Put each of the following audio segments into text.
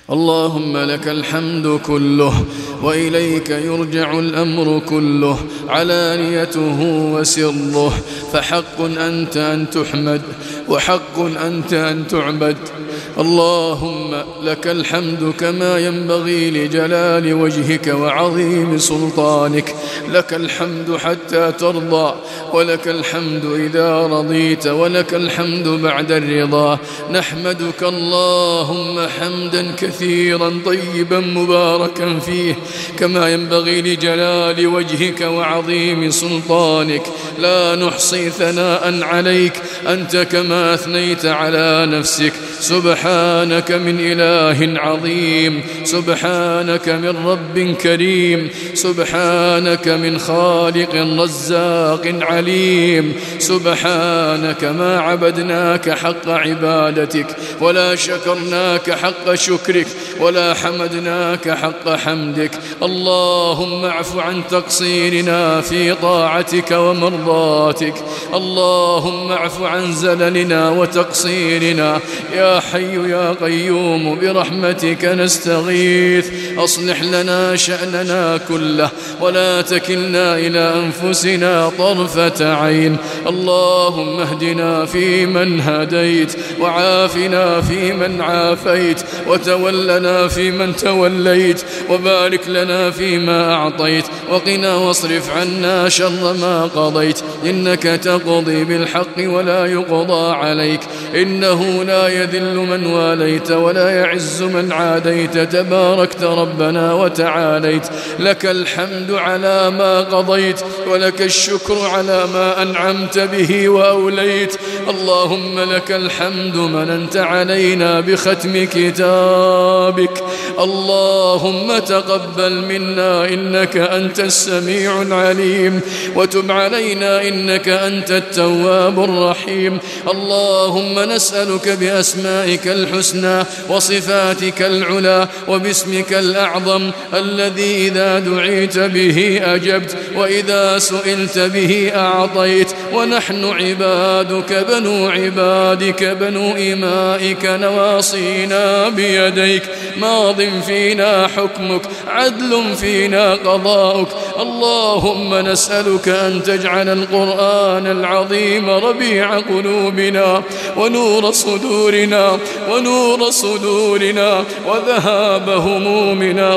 اللهم لك الحمد كله وإليك يرجع الأمر كله علانيته وسره، فحق أنت أن تحمد وحق أنت أن تعبد. اللهم لك الحمد كما ينبغي لجلال وجهك وعظيم سلطانك. لك الحمد حتى ترضى، ولك الحمد إذا رضيت، ولك الحمد بعد الرضا. نحمدك اللهم حمدا كثيرا طيبا مباركا فيه كما ينبغي لجلال وجهك وعظيم سلطانك. لا نحصي ثناء عليك أنت كما أثنيت على نفسك. سبحانك من إله عظيم، سبحانك من رب كريم، سبحانك من خالق رزاق عليم. سبحانك ما عبدناك حق عبادتك، ولا شكرناك حق شكرك، ولا حمدناك حق حمدك. اللهم اعف عن تقصيرنا في طاعتك ومرضاتك. اللهم اعف عن زللنا وتقصيرنا. يا حي يا قيوم برحمتك نستغيث. أصلح لنا شأننا كله، ولا تكلنا إلى أنفسنا طرفة عين. اللهم اهدنا فيمن هديت، وعافنا فيمن عافيت، وتولنا فيمن توليت، وبارك لنا فيما أعطيت، وقنا واصرف عنا شر ما قضيت. إنك تقضي بالحق ولا يقضى عليك، إنه لا يذل من واليت ولا يعز من عاديت. تباركت ربنا وتعاليت. لك الحمد على ما قضيت، ولك الشكر على ما أنعمت به وأوليت. اللهم لك الحمد مننت علينا بختم كتابك. اللهم تقبل منا إنك أنت السميع العليم، وتب علينا إنك أنت التواب الرحيم. اللهم نسألك بأسمائك الحسنى وصفاتك العلى وباسمك الأعظم الذي إذا دعيت به أجبت، وإذا سئلت به أعطيت، ونحن عبادك بنو عبادك بنو إمائك نواصينا بيديك، ماض فينا حكمك، عدل فينا قضاؤك. اللهم نسألك أن تجعل القرآن العظيم ربيع قلوبنا ونور صدورنا وذهاب همومنا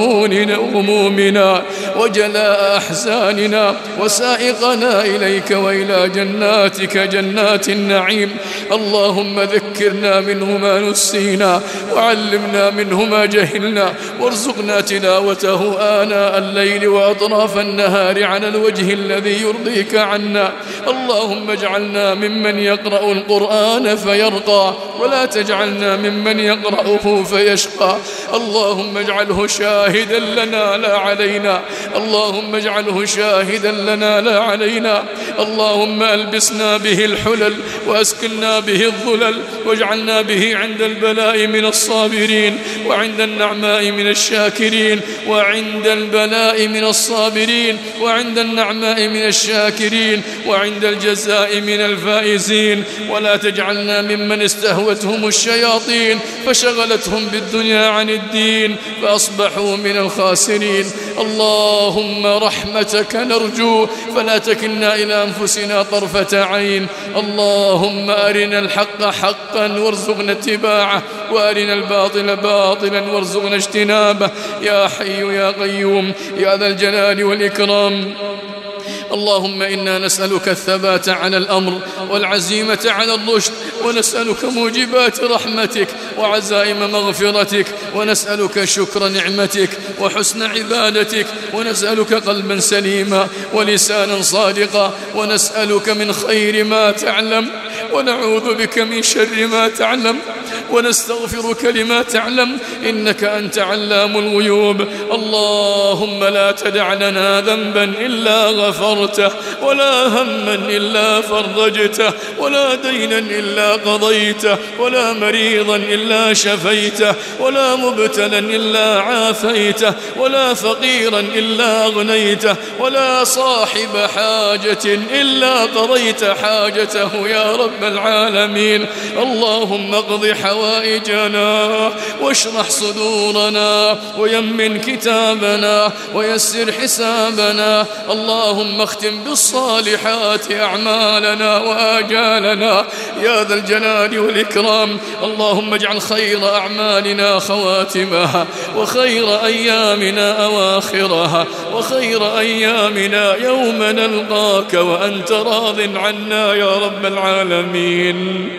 وغمومنا وجلاء أحزاننا، وسائقنا إليك وإلى جناتك جنات النعيم. اللهم ذكرنا منه ما نسينا، وعلمنا منه ما جهلنا، وارزقنا تلاوته آناء الليل وأطراف النهار على الوجه الذي يرضيك عنا. اللهم اجعلنا ممن يقرأ القرآن فيرقى، ولا تجعلنا ممن يقرأه فيشقى. اللهم اجعله شاهدا لنا لا علينا، اللهم اجعله شاهدا لنا لا علينا. اللهم ألبسنا به الحلل، وأسكننا به الظلل، واجعلنا به عند البلاء من الصابرين، وعند النعماء من الشاكرين، وعند البلاء من الصابرين، وعند النعماء من الشاكرين، وعند الجزاء من الفائزين. ولا تجعلنا ممن استهوتهم الشياطين فشغلتهم بالدنيا عن الدين فأصبحوا من الخاسرين. اللهم رحمتك نرجو، فلا تكلنا إلى أنفسنا طرفة عين. اللهم أرنا الحق حقا وارزقنا اتباعه، وأرنا الباطل باطلا وارزقنا اجتنابه. يا حي يا قيوم يا ذا الجلال والإكرام. اللهم إنا نسألك الثبات على الأمر والعزيمة على الرشد، ونسألك موجبات رحمتك وعزائم مغفرتك، ونسألك شكر نعمتك وحسن عبادتك، ونسألك قلبا سليما ولسانا صادقا، ونسألك من خير ما تعلم، ونعوذ بك من شر ما تعلم، ونستغفرك لما تعلم، إنك أنت علام الغيوب. اللهم لا تدع لنا ذنبا إلا غفرته، ولا هما إلا فرجته، ولا دينا إلا قضيته، ولا مريضا إلا شفيته، ولا مبتلا إلا عافيته، ولا فقيرا إلا أغنيته، ولا صاحب حاجة إلا قضيت حاجته يا رب العالمين. اللهم اقض حوائجنا حوائجنا واشرح صدورنا ويمن كتابنا ويسر حسابنا. اللهم اختم بالصالحات أعمالنا وآجالنا يا ذا الجلال والإكرام. اللهم اجعل خير أعمالنا خواتمها وخير أيامنا أواخرها وخير أيامنا يوم نلقاك وأنت راض عنا يا رب العالمين.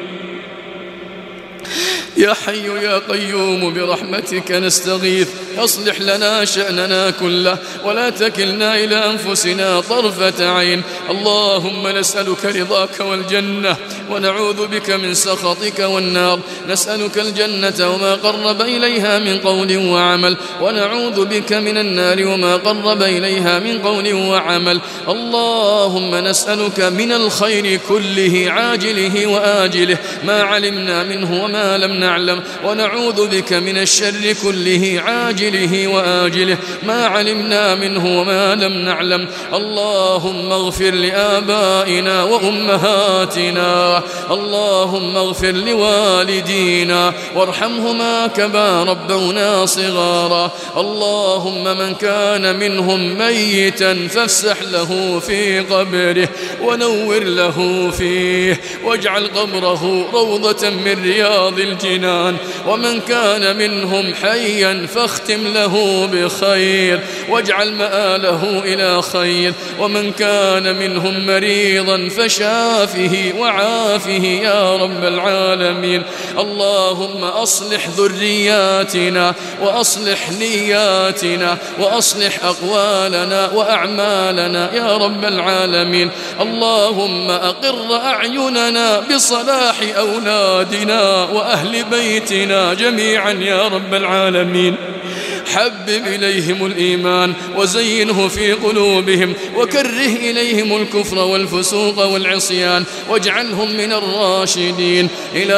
يا حي يا قيوم برحمتك نستغيث أصلح لنا شأننا كله ولا تكلنا إلى أنفسنا طرفة عين. اللهم نسألك رضاك والجنة ونعوذ بك من سخطك والنار. نسألك الجنة وما قرب إليها من قول وعمل ونعوذ بك من النار وما قرب إليها من قول وعمل. اللهم نسألك من الخير كله عاجله وآجله ما علمنا منه وما لم نعلم ونعوذ بك من الشر كله عاجله وآجله ما علمنا منه وما لم نعلم. اللهم اغفر لآبائنا وأمهاتنا. اللهم اغفر لوالدينا وارحمهما كما ربونا صغارا. اللهم من كان منهم ميتا فافسح له في قبره ونور له فيه واجعل قبره روضة من رياض الجنان. ومن كان منهم حيا فاختم له بخير واجعل مآله إلى خير. ومن كان منهم مريضا فشافه وعافه يا رب العالمين. اللهم أصلح ذرياتنا وأصلح نياتنا وأصلح أقوالنا وأعمالنا يا رب العالمين. اللهم أقر أعيننا بصلاح أولادنا وأهل بيتنا جميعا يا رب العالمين. حبب إليهم الإيمان وزينه في قلوبهم وكره إليهم الكفر والفسوق والعصيان واجعلهم من الراشدين.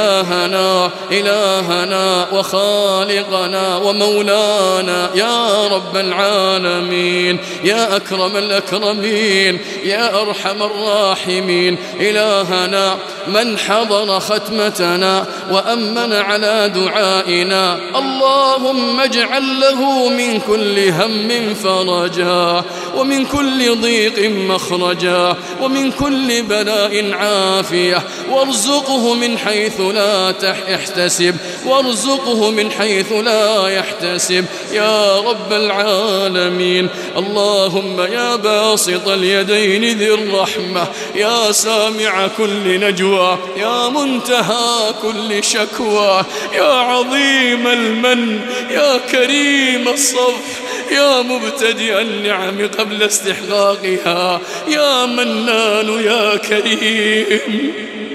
إلهنا وخالقنا ومولانا يا رب العالمين يا أكرم الأكرمين يا أرحم الراحمين. إلهنا من حضر ختمتنا وأمن على دعائنا اللهم اجعل له من كل هم فرجا ومن كل ضيق مخرجا ومن كل بلاء عافية وارزقه من حيث لا يحتسب وارزقه من حيث لا يحتسب يا رب العالمين. اللهم يا باسط اليدين ذي الرحمة يا سامع كل نجوى يا منتهى كل شكوى يا عظيم المن يا كريم الصف يا مبتدئ النعم قبل استحقاقها يا منان يا كريم.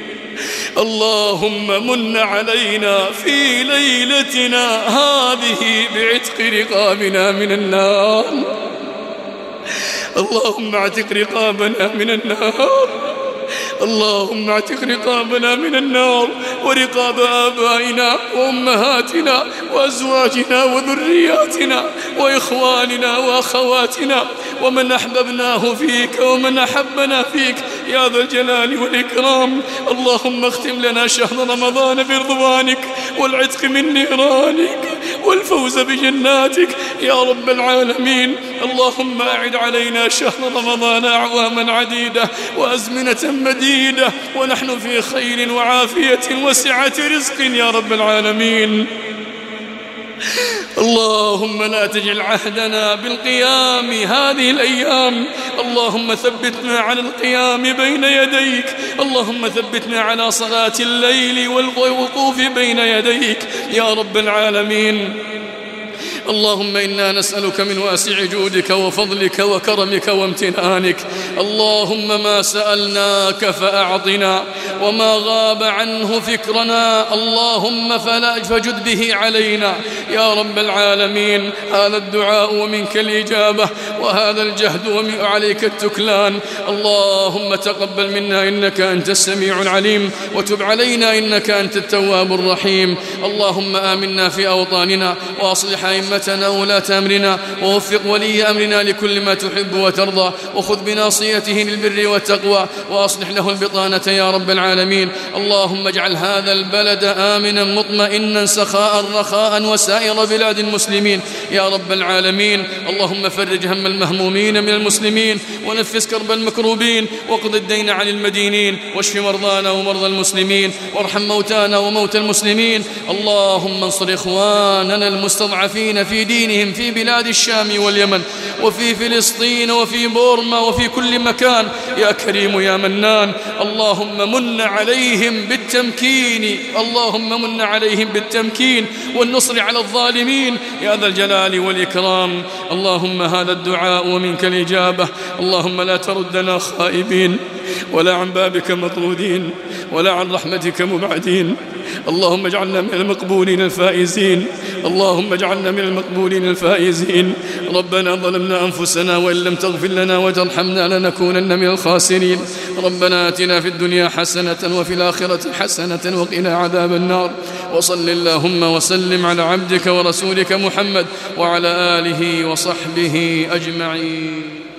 اللهم من علينا في ليلتنا هذه بعتق رقابنا من النار. اللهم اعتق رقابنا من النار. اللهم اعتق رقابنا من النار ورقاب آبائنا وأمهاتنا وأزواجنا وذرياتنا وإخواننا وأخواتنا ومن أحببناه فيك ومن أحبنا فيك يا ذا الجلال والإكرام. اللهم اختم لنا شهر رمضان برضوانك والعتق من نيرانك والفوز بجناتك يا رب العالمين. اللهم أعد علينا شهر رمضان أعواما عديدة وأزمنة مديدة ونحن في خير وعافية وسعة رزق يا رب العالمين. اللهم لا تجعل عهدنا بالقيام هذه الأيام. اللهم ثبتنا على القيام بين يديك. اللهم ثبتنا على صلاة الليل والوقوف بين يديك يا رب العالمين. اللهم إنا نسألك من واسع جودك وفضلك وكرمك وامتنانك. اللهم ما سألناك فأعطنا وما غاب عنه فكرنا اللهم فجد به علينا يا رب العالمين. هذا الدعاء ومنك الإجابة، وهذا الجهد وعليك التكلان. اللهم تقبل منا إنك أنت السميع العليم، وتب علينا إنك أنت التواب الرحيم. اللهم آمنا في أوطاننا، وأصلح أئمتنا وولاة أمرنا، ووفق ولي أمرنا لكل ما تحب وترضى، وخذ بناصيته للبر والتقوى، وأصلح له البطانة يا رب العالمين. اللهم اجعل هذا البلد آمنا مطمئنا سخاء رخاء وسائر بلاد المسلمين يا رب العالمين. اللهم فرج هم المهمومين من المسلمين، ونفس كرب المكروبين، واقض الدين عن المدينين، واشف مرضانا ومرضى المسلمين، وارحم موتانا وموتى المسلمين. اللهم انصر إخواننا المستضعفين في دينهم في بلاد الشام واليمن، وفي فلسطين، وفي بورما، وفي كل مكان يا كريم يا منان. اللهم من عليهم بالتمكين، اللهم من عليهم بالتمكين والنصر على الظالمين يا ذا الجلال والإكرام. اللهم هذا الدعاء ومنك الإجابة. اللهم لا تردنا خائبين، ولا عن بابك مطرودين، ولا عن رحمتك مبعدين. اللهم اجعلنا من المقبولين الفائزين، اللهم اجعلنا من المقبولين الفائزين. ربنا ظلمنا أنفسنا، وإن لم تغفر لنا وترحمنا لنكونن من الخاسرين. ربنا آتنا في الدنيا حسنة وفي الآخرة حسنة وقنا عذاب النار. وصل اللهم وسلم على عبدك ورسولك محمد وعلى آله وصحبه أجمعين.